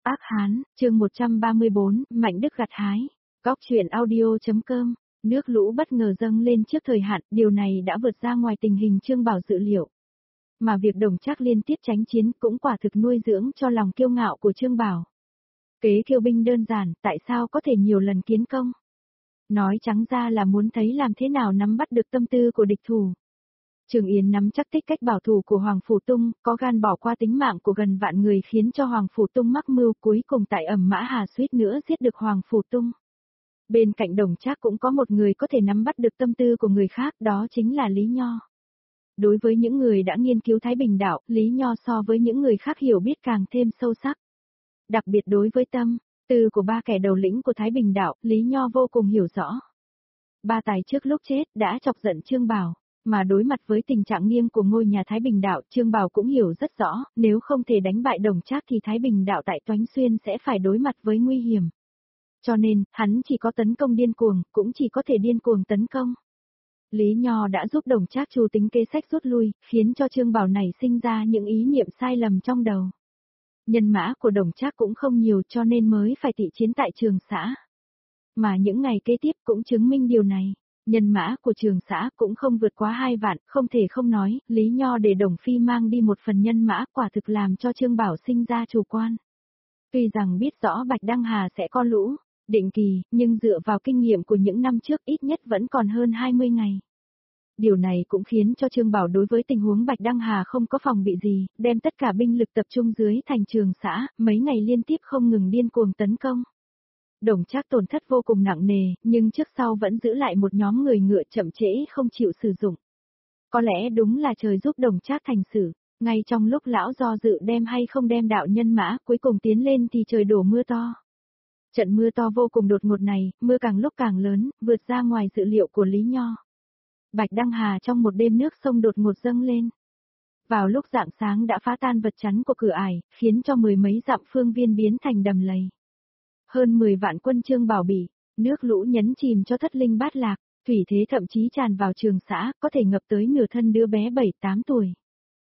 Ác Hán, chương 134, Mạnh Đức gặt hái. Góc truyện audio.com. Nước lũ bất ngờ dâng lên trước thời hạn, điều này đã vượt ra ngoài tình hình Trương Bảo dự liệu. Mà việc Đồng Trác liên tiếp tránh chiến cũng quả thực nuôi dưỡng cho lòng kiêu ngạo của Trương Bảo. Kế kiêu binh đơn giản, tại sao có thể nhiều lần kiến công? Nói trắng ra là muốn thấy làm thế nào nắm bắt được tâm tư của địch thủ. Trường Yến nắm chắc tích cách bảo thủ của Hoàng Phủ Tung, có gan bỏ qua tính mạng của gần vạn người khiến cho Hoàng Phủ Tung mắc mưu, cuối cùng tại Ẩm Mã Hà suýt nữa giết được Hoàng Phủ Tung. Bên cạnh Đồng Trác cũng có một người có thể nắm bắt được tâm tư của người khác, đó chính là Lý Nho. Đối với những người đã nghiên cứu Thái Bình đạo, Lý Nho so với những người khác hiểu biết càng thêm sâu sắc. Đặc biệt đối với tâm tư của ba kẻ đầu lĩnh của Thái Bình đạo, Lý Nho vô cùng hiểu rõ. Ba tài trước lúc chết đã chọc giận Trương Bảo. Mà đối mặt với tình trạng nghiêng của ngôi nhà Thái Bình đạo, Trương Bảo cũng hiểu rất rõ, nếu không thể đánh bại Đồng Trác thì Thái Bình đạo tại Toánh Xuyên sẽ phải đối mặt với nguy hiểm. Cho nên, hắn chỉ có tấn công điên cuồng, cũng chỉ có thể điên cuồng tấn công. Lý Nho đã giúp Đồng Trác trù tính kế sách rút lui, khiến cho Trương Bảo này sinh ra những ý niệm sai lầm trong đầu. Nhân mã của Đồng Trác cũng không nhiều cho nên mới phải tị chiến tại Trường Xã. Mà những ngày kế tiếp cũng chứng minh điều này. Nhân mã của Trường Xã cũng không vượt quá 2 vạn, không thể không nói, Lý Nho để Đồng Phi mang đi một phần nhân mã quả thực làm cho Trương Bảo sinh ra chủ quan. Tuy rằng biết rõ Bạch Đăng Hà sẽ có lũ, định kỳ, nhưng dựa vào kinh nghiệm của những năm trước ít nhất vẫn còn hơn 20 ngày. Điều này cũng khiến cho Trương Bảo đối với tình huống Bạch Đăng Hà không có phòng bị gì, đem tất cả binh lực tập trung dưới thành Trường Xã, mấy ngày liên tiếp không ngừng điên cuồng tấn công. Đồng Trác tổn thất vô cùng nặng nề, nhưng trước sau vẫn giữ lại một nhóm người ngựa chậm trễ không chịu sử dụng. Có lẽ đúng là trời giúp Đồng Trác thành sự, ngay trong lúc lão do dự đem hay không đem đạo nhân mã cuối cùng tiến lên thì trời đổ mưa to. Trận mưa to vô cùng đột ngột này, mưa càng lúc càng lớn, vượt ra ngoài dự liệu của Lý Nho. Bạch Đăng Hà trong một đêm nước sông đột ngột dâng lên. Vào lúc rạng sáng đã phá tan vật chắn của cửa ải, khiến cho mười mấy dặm phương viên biến thành đầm lầy. Hơn 10 vạn quân Trương Bảo bị nước lũ nhấn chìm cho thất linh bát lạc, thủy thế thậm chí tràn vào Trường Xã, có thể ngập tới nửa thân đứa bé 7-8 tuổi.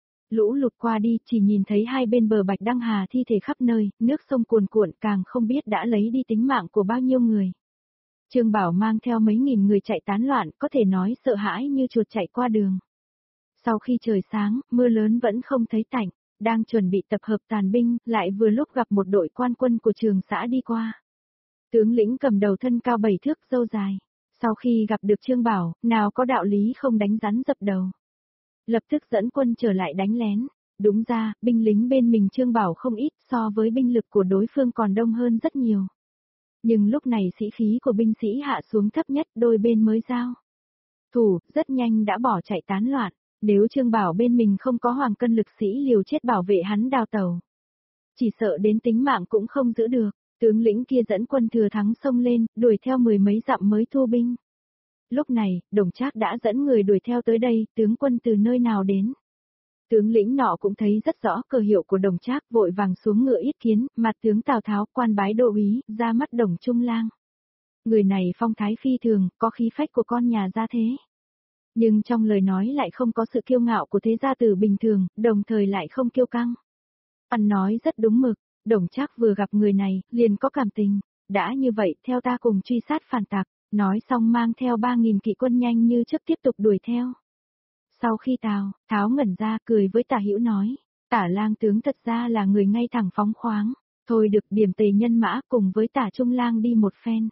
Lũ lụt qua đi, chỉ nhìn thấy hai bên bờ Bạch Đăng Hà thi thể khắp nơi, nước sông cuồn cuộn càng không biết đã lấy đi tính mạng của bao nhiêu người. Trương Bảo mang theo mấy nghìn người chạy tán loạn, có thể nói sợ hãi như chuột chạy qua đường. Sau khi trời sáng, mưa lớn vẫn không thấy tạnh. Đang chuẩn bị tập hợp tàn binh, lại vừa lúc gặp một đội quan quân của Trường Xã đi qua. Tướng lĩnh cầm đầu thân cao 7 thước râu dài. Sau khi gặp được Trương Bảo, nào có đạo lý không đánh rắn dập đầu. Lập tức dẫn quân trở lại đánh lén. Đúng ra, binh lính bên mình Trương Bảo không ít so với binh lực của đối phương còn đông hơn rất nhiều. Nhưng lúc này sĩ khí của binh sĩ hạ xuống thấp nhất, đôi bên mới giao thủ, rất nhanh đã bỏ chạy tán loạn. Nếu Trương Bảo bên mình không có hoàng cân lực sĩ liều chết bảo vệ hắn đào tẩu, chỉ sợ đến tính mạng cũng không giữ được. Tướng lĩnh kia dẫn quân thừa thắng xông lên, đuổi theo 10 mấy dặm mới thu binh. Lúc này, Đồng Trác đã dẫn người đuổi theo tới đây, tướng quân từ nơi nào đến. Tướng lĩnh nọ cũng thấy rất rõ cờ hiệu của Đồng Trác, vội vàng xuống ngựa yết kiến, mặt tướng Tào Tháo, quan bái đô úy, ra mắt Đồng Trung Lang. Người này phong thái phi thường, có khí phách của con nhà gia thế. Nhưng trong lời nói lại không có sự kiêu ngạo của thế gia tử bình thường, đồng thời lại không kiêu căng. Ăn nói rất đúng mực, Đồng Trác vừa gặp người này, liền có cảm tình. Đã như vậy, theo ta cùng truy sát phản tặc, nói xong mang theo 3.000 kỵ quân nhanh như chớp tiếp tục đuổi theo. Sau khi Tào Tháo ngẩn ra, cười với Tả Hữu nói, Tả Lang tướng thật ra là người ngay thẳng phóng khoáng, thôi được điểm tề nhân mã cùng với Tả Trung Lang đi một phen.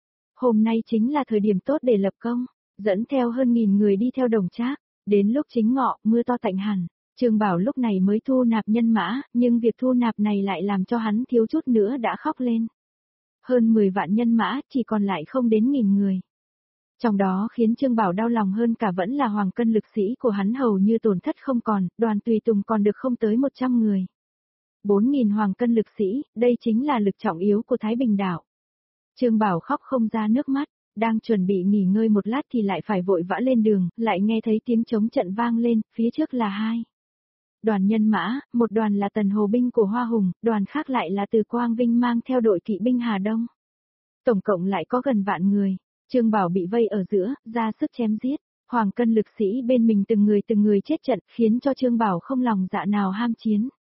Hôm nay chính là thời điểm tốt để lập công. Dẫn theo hơn 1000 người đi theo Đồng Trác, đến lúc chính ngọ, mưa to tạnh hẳn, Trương Bảo lúc này mới thu nạp nhân mã, nhưng việc thu nạp này lại làm cho hắn thiếu chút nữa đã khóc lên. Hơn 10 vạn nhân mã, chỉ còn lại không đến 1000 người. Trong đó khiến Trương Bảo đau lòng hơn cả vẫn là hoàng cân lực sĩ của hắn hầu như tổn thất không còn, đoàn tùy tùng còn được không tới 100 người. 4000 hoàng cân lực sĩ, đây chính là lực trọng yếu của Thái Bình đảo. Trương Bảo khóc không ra nước mắt. Đang chuẩn bị nghỉ ngơi một lát thì lại phải vội vã lên đường, lại nghe thấy tiếng trống trận vang lên, phía trước là hai đoàn nhân mã, một đoàn là Tần Hồ binh của Hoa Hùng, đoàn khác lại là từ Quang Vinh mang theo đội kỵ binh Hà Đông. Tổng cộng lại có gần vạn người, Trương Bảo bị vây ở giữa, ra sức chém giết, hoàng cân lực sĩ bên mình từng người chết trận, khiến cho Trương Bảo không lòng dạ nào ham chiến.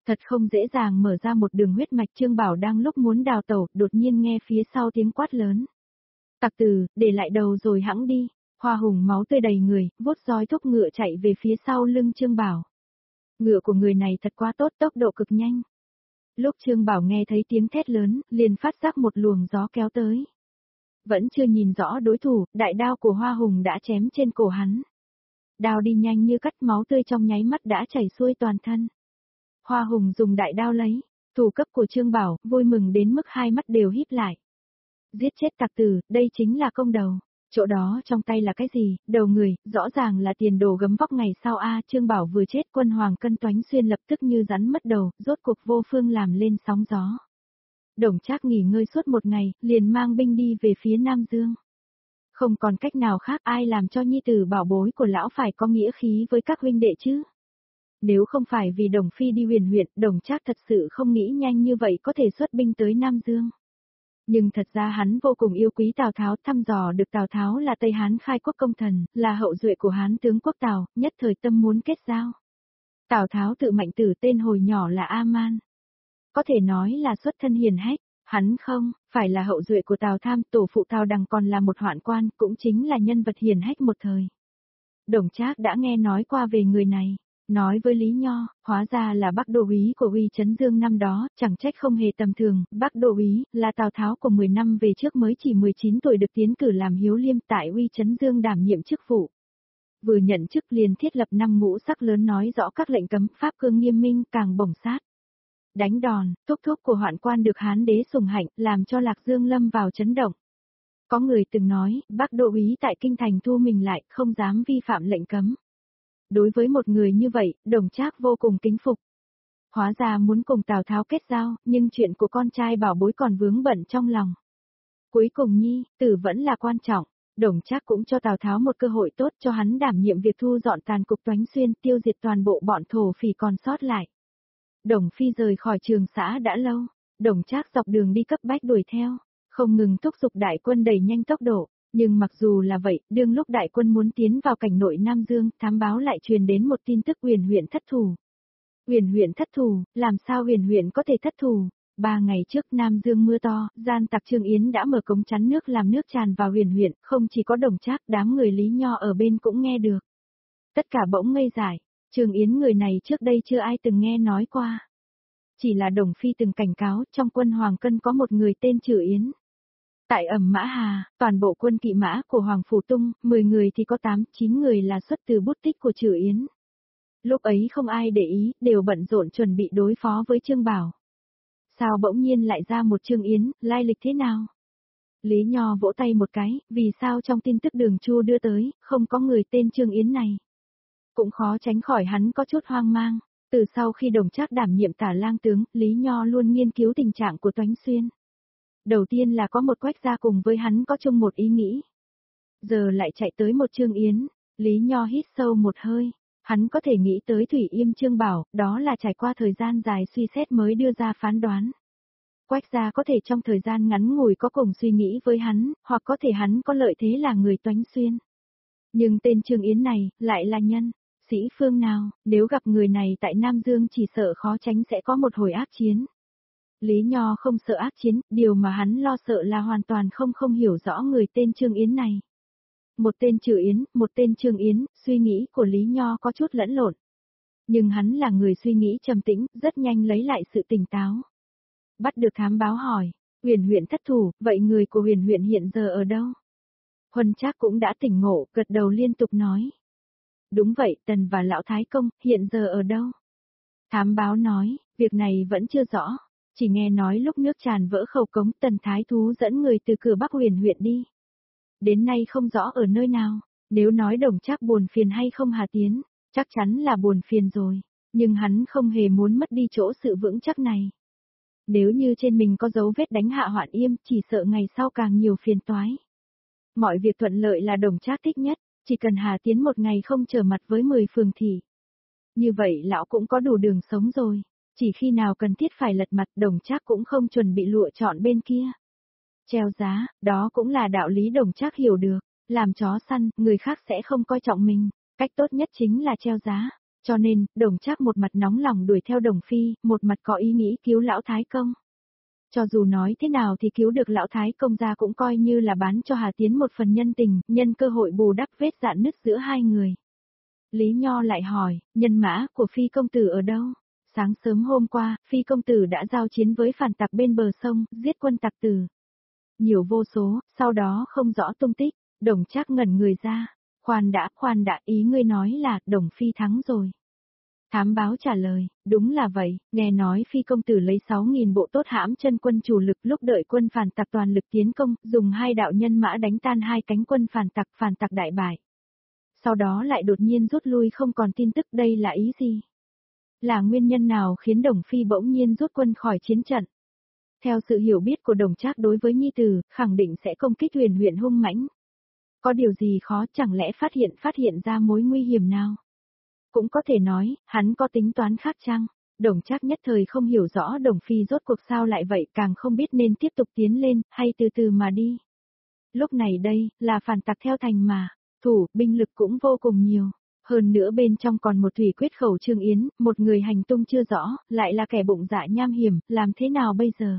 Thật không dễ dàng mở ra một đường huyết mạch. Trương Bảo đang lúc muốn đào tẩu, đột nhiên nghe phía sau tiếng quát lớn. Tặc tử, để lại đầu rồi hẵng đi. Hoa Hùng máu tươi đầy người, vuốt roi thúc ngựa chạy về phía sau lưng Trương Bảo. Ngựa của người này thật quá tốt, tốc độ cực nhanh. Lúc Trương Bảo nghe thấy tiếng thét lớn, liền phát giác một luồng gió kéo tới. Vẫn chưa nhìn rõ đối thủ, đại đao của Hoa Hùng đã chém trên cổ hắn. Đao đi nhanh như cắt, máu tươi trong nháy mắt đã chảy xuôi toàn thân. Hoa Hùng dùng đại đao lấy, thủ cấp của Trương Bảo, vui mừng đến mức hai mắt đều híp lại. Giết chết tặc tử, đây chính là công đầu. Chỗ đó trong tay là cái gì, đầu người, rõ ràng là tiền đồ gấm vóc ngày sau a. Trương Bảo vừa chết, Quân Hoàng Cân Toánh Xuyên lập tức như rắn mất đầu, rốt cuộc vô phương làm lên sóng gió. Đồng Trác nghỉ ngơi suốt một ngày, liền mang binh đi về phía Nam Dương. Không còn cách nào khác, ai làm cho nhi tử bảo bối của lão phải có nghĩa khí với các huynh đệ chứ. Nếu không phải vì Đồng Phi đi huyền huyện, Đồng Trác thật sự không nghĩ nhanh như vậy có thể xuất binh tới Nam Dương. Nhưng thật ra hắn vô cùng yêu quý Tào Tháo, thăm dò được Tào Tháo là Tây Hán khai quốc công thần, là hậu duệ của Hán tướng quốc Tào, nhất thời tâm muốn kết giao. Tào Tháo tự mạnh tử, tên hồi nhỏ là A-man. Có thể nói là xuất thân hiền hách, hắn không, phải là hậu duệ của Tào Tham, tổ phụ Tào Đằng còn là một hoạn quan, cũng chính là nhân vật hiền hách một thời. Đồng Trác đã nghe nói qua về người này. Nói với Lý Nho, hóa ra là Bắc Đô úy của Uy Chấn Dương năm đó, chẳng trách không hề tầm thường. Bắc Đô úy là Tào Tháo của 10 năm về trước, mới chỉ 19 tuổi được tiến cử làm hiếu liêm tại Uy Chấn Dương đảm nhiệm chức vụ. Vừa nhận chức liền thiết lập 5 ngũ sắc lớn, nói rõ các lệnh cấm, pháp cương nghiêm minh, càng bổng sát. Đánh đòn, thúc thúc của hoạn quan được Hán đế sủng hạnh, làm cho Lạc Dương lâm vào chấn động. Có người từng nói, Bắc Đô úy tại kinh thành thu mình lại, không dám vi phạm lệnh cấm. Đối với một người như vậy, Đồng Trác vô cùng kính phục. Hóa ra muốn cùng Tào Tháo kết giao, nhưng chuyện của con trai bảo bối còn vướng bận trong lòng. Cuối cùng nhi, tử vẫn là quan trọng. Đồng Trác cũng cho Tào Tháo một cơ hội tốt, cho hắn đảm nhiệm việc thu dọn tàn cục Toánh Xuyên, tiêu diệt toàn bộ bọn thổ phỉ còn sót lại. Đồng Phi rời khỏi Trường Xã đã lâu, Đồng Trác dọc đường đi cấp bách đuổi theo, không ngừng thúc giục đại quân đẩy nhanh tốc độ. Nhưng mặc dù là vậy, đương lúc đại quân muốn tiến vào cảnh nội Nam Dương, thám báo lại truyền đến một tin tức Huyền huyện thất thủ. Huyền huyện thất thủ, làm sao Huyền huyện có thể thất thủ? 3 ngày trước Nam Dương mưa to, gian tặc Trương Yến đã mở cống chắn nước làm nước tràn vào Huyền huyện, không chỉ có Đồng Trác, đám người Lý Nho ở bên cũng nghe được. Tất cả bỗng ngây dại, Trương Yến người này trước đây chưa ai từng nghe nói qua. Chỉ là Đồng Phi từng cảnh cáo, trong quân Hoàng Cân có một người tên Trử Yến. Tại Ẩm Mã Hà, toàn bộ quân kỵ mã của Hoàng Phủ Tung, 10 người thì có 8-9 người là xuất từ bút tích của Trử Yến. Lúc ấy không ai để ý, đều bận rộn chuẩn bị đối phó với Trương Bảo. Sao bỗng nhiên lại ra một Trương Yến, lai lịch thế nào? Lý Nho vỗ tay một cái, vì sao trong tin tức Đường Chu đưa tới, không có người tên Trương Yến này? Cũng khó tránh khỏi hắn có chút hoang mang. Từ sau khi Đồng Trác đảm nhiệm Tả Lang tướng, Lý Nho luôn nghiên cứu tình trạng của Toánh Xuyên. Đầu tiên là có một Quách gia cùng với hắn có chung một ý nghĩ. Giờ lại chạy tới một Trương Yến, Lý Nho hít sâu một hơi, hắn có thể nghĩ tới Thủy Yêm Trương Bảo, đó là trải qua thời gian dài suy xét mới đưa ra phán đoán. Quách gia có thể trong thời gian ngắn ngủi có cùng suy nghĩ với hắn, hoặc có thể hắn có lợi thế là người Toánh Xuyên. Nhưng tên Trương Yến này, lại là nhân, sĩ phương nào, nếu gặp người này tại Nam Dương chỉ sợ khó tránh sẽ có một hồi ác chiến. Lý Nho không sợ ác chiến, điều mà hắn lo sợ là hoàn toàn không hiểu rõ người tên Trương Yến này. Một tên Trử Yến, một tên Trương Yến, suy nghĩ của Lý Nho có chút lẫn lộn. Nhưng hắn là người suy nghĩ trầm tĩnh, rất nhanh lấy lại sự tỉnh táo. Bắt được thám báo hỏi, Huyền huyện thất thủ, vậy người của Huyền huyện hiện giờ ở đâu? Huân Trác cũng đã tỉnh ngộ, gật đầu liên tục nói. Đúng vậy, Tần và Lão Thái Công, hiện giờ ở đâu? Thám báo nói, việc này vẫn chưa rõ. Chỉ nghe nói lúc nước tràn vỡ khẩu cống, Tần Thái Thú dẫn người từ cửa Bắc Huyền huyện đi. Đến nay không rõ ở nơi nào, nếu nói Đồng Trác buồn phiền hay không Hà Tiến, chắc chắn là buồn phiền rồi, nhưng hắn không hề muốn mất đi chỗ sự vững chắc này. Nếu như trên mình có dấu vết đánh hạ Hoạn Yêm, chỉ sợ ngày sau càng nhiều phiền toái. Mọi việc thuận lợi là Đồng Trác thích nhất, chỉ cần Hà Tiến một ngày không trở mặt với 10 phường thị. Như vậy lão cũng có đủ đường sống rồi. Chỉ khi nào cần thiết phải lật mặt, Đồng Trác cũng không chuẩn bị lựa chọn bên kia. Treo giá, đó cũng là đạo lý Đồng Trác hiểu được, làm chó săn, người khác sẽ không coi trọng mình, cách tốt nhất chính là treo giá. Cho nên, Đồng Trác một mặt nóng lòng đuổi theo Đồng Phi, một mặt có ý nghĩ cứu lão Thái Công. Cho dù nói thế nào thì cứu được lão Thái Công ra cũng coi như là bán cho Hà Tiến một phần nhân tình, nhân cơ hội bù đắp vết rạn nứt giữa hai người. Lý Nho lại hỏi, nhân mã của Phi công tử ở đâu? Sáng sớm hôm qua, Phi công tử đã giao chiến với phản tặc bên bờ sông, giết quân tặc tử nhiều vô số, sau đó không rõ tung tích. Đồng Trác ngẩn người ra. Khoan đã, ý ngươi nói là Đồng Phi thắng rồi. Thám báo trả lời, đúng là vậy, nghe nói Phi công tử lấy 6.000 bộ tốt hãm chân quân chủ lực lúc đợi quân phản tặc toàn lực tiến công, dùng 2 đạo nhân mã đánh tan 2 cánh quân phản tặc đại bại. Sau đó lại đột nhiên rút lui không còn tin tức, đây là ý gì? Là nguyên nhân nào khiến Đồng Phi bỗng nhiên rút quân khỏi chiến trận? Theo sự hiểu biết của Đồng Trác đối với nhi tử, khẳng định sẽ công kích Huyền Huyện hung mãnh. Có điều gì khó, chẳng lẽ phát hiện ra mối nguy hiểm nào? Cũng có thể nói, hắn có tính toán khác chăng? Đồng Trác nhất thời không hiểu rõ Đồng Phi rốt cuộc sao lại vậy, càng không biết nên tiếp tục tiến lên, hay từ từ mà đi. Lúc này đây, là phản tặc theo thành mà, binh lực cũng vô cùng nhiều. Hơn nữa bên trong còn một thủy quyết khẩu Trương Yến, một người hành tung chưa rõ, lại là kẻ bụng dạ nham hiểm, làm thế nào bây giờ?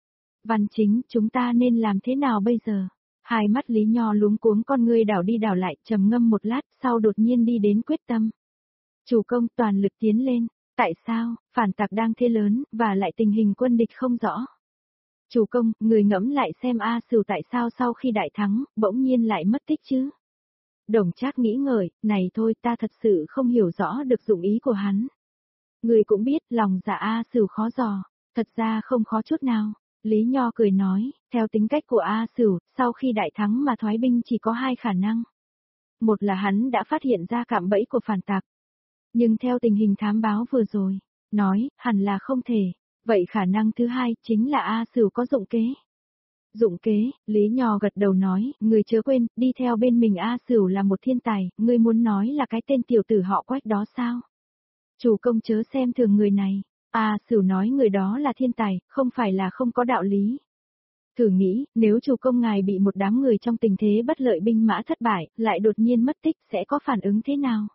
Văn Chính, chúng ta nên làm thế nào bây giờ? Hai mắt Lý Nho luống cuống, con ngươi đảo đi đảo lại, trầm ngâm một lát, sau đột nhiên đi đến quyết tâm. Chủ công, toàn lực tiến lên. Tại sao? Phản tặc đang thế lớn, và lại tình hình quân địch không rõ. Chủ công, người ngẫm lại xem A Sửu tại sao sau khi đại thắng, bỗng nhiên lại mất tích chứ? Đồng Trác nghĩ ngợi, này thôi, ta thật sự không hiểu rõ được dụng ý của hắn. Người cũng biết, lòng dạ A Sửu khó dò, thật ra không khó chút nào. Lý Nho cười nói, theo tính cách của A Sửu, sau khi đại thắng mà thoái binh chỉ có 2 khả năng. Một là hắn đã phát hiện ra cạm bẫy của phản tặc. Nhưng theo tình hình thám báo vừa rồi, nói, hẳn là không thể. Vậy khả năng thứ hai chính là A Sửu có dụng kế. Dụng kế, Lý Nho gật đầu nói, người chớ quên, đi theo bên mình A Sửu là một thiên tài, ngươi muốn nói là cái tên tiểu tử họ Quách đó sao? Chủ công chớ xem thường người này, A Sửu nói người đó là thiên tài, không phải là không có đạo lý. Thử nghĩ, nếu chủ công ngài bị một đám người trong tình thế bất lợi binh mã thất bại, lại đột nhiên mất tích sẽ có phản ứng thế nào?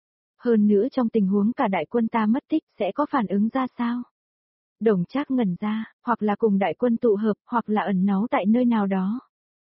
Hơn nữa trong tình huống cả đại quân ta mất tích sẽ có phản ứng ra sao? Đồng Trác ngẩn ra, hoặc là cùng đại quân tụ hợp, hoặc là ẩn náu tại nơi nào đó.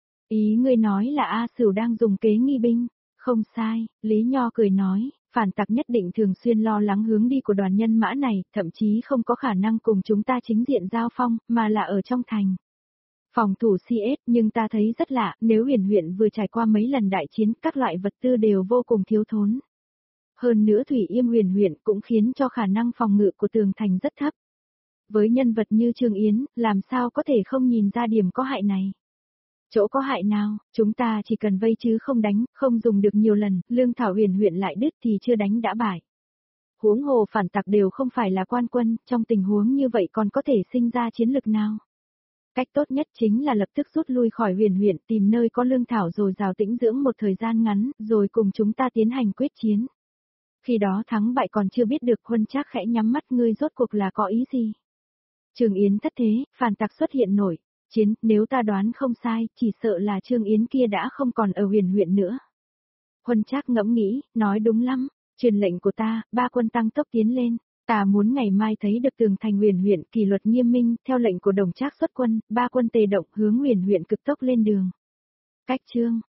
Ý ngươi nói là A Sửu đang dùng kế nghi binh, không sai, Lý Nho cười nói, phản tặc nhất định thường xuyên lo lắng hướng đi của đoàn nhân mã này, thậm chí không có khả năng cùng chúng ta chính diện giao phong, mà là ở trong thành. Phòng thủ CS, nhưng ta thấy rất lạ, nếu Huyền Huyện vừa trải qua mấy lần đại chiến, các loại vật tư đều vô cùng thiếu thốn. Hơn nữa Thủy Yêm Huyền Huyện cũng khiến cho khả năng phòng ngự của tường thành rất thấp. Với nhân vật như Trương Yến, làm sao có thể không nhìn ra điểm có hại này? Chỗ có hại nào, chúng ta chỉ cần vây chứ không đánh, không dùng được nhiều lần, lương thảo Huyền Huyện lại đứt thì chưa đánh đã bại. Huống hồ phản tặc đều không phải là quan quân, trong tình huống như vậy còn có thể sinh ra chiến lực nào? Cách tốt nhất chính là lập tức rút lui khỏi Huyền Huyện, tìm nơi có lương thảo rồi rào tĩnh dưỡng một thời gian ngắn, rồi cùng chúng ta tiến hành quyết chiến. Khi đó thắng bại còn chưa biết được. Huân Trác khẽ nhắm mắt, ngươi rốt cuộc là có ý gì? Trương Yến thất thế, phản tặc xuất hiện nổi chiến, nếu ta đoán không sai, chỉ sợ là Trương Yến kia đã không còn ở Huyền Huyện nữa. Huân Trác ngẫm nghĩ, nói đúng lắm, truyền lệnh của ta, 3 quân tăng tốc tiến lên, ta muốn ngày mai thấy được tường thành Huyền Huyện kỷ luật nghiêm minh, theo lệnh của Đồng Trác xuất quân, 3 quân tề động hướng Huyền Huyện cực tốc lên đường. Cách chương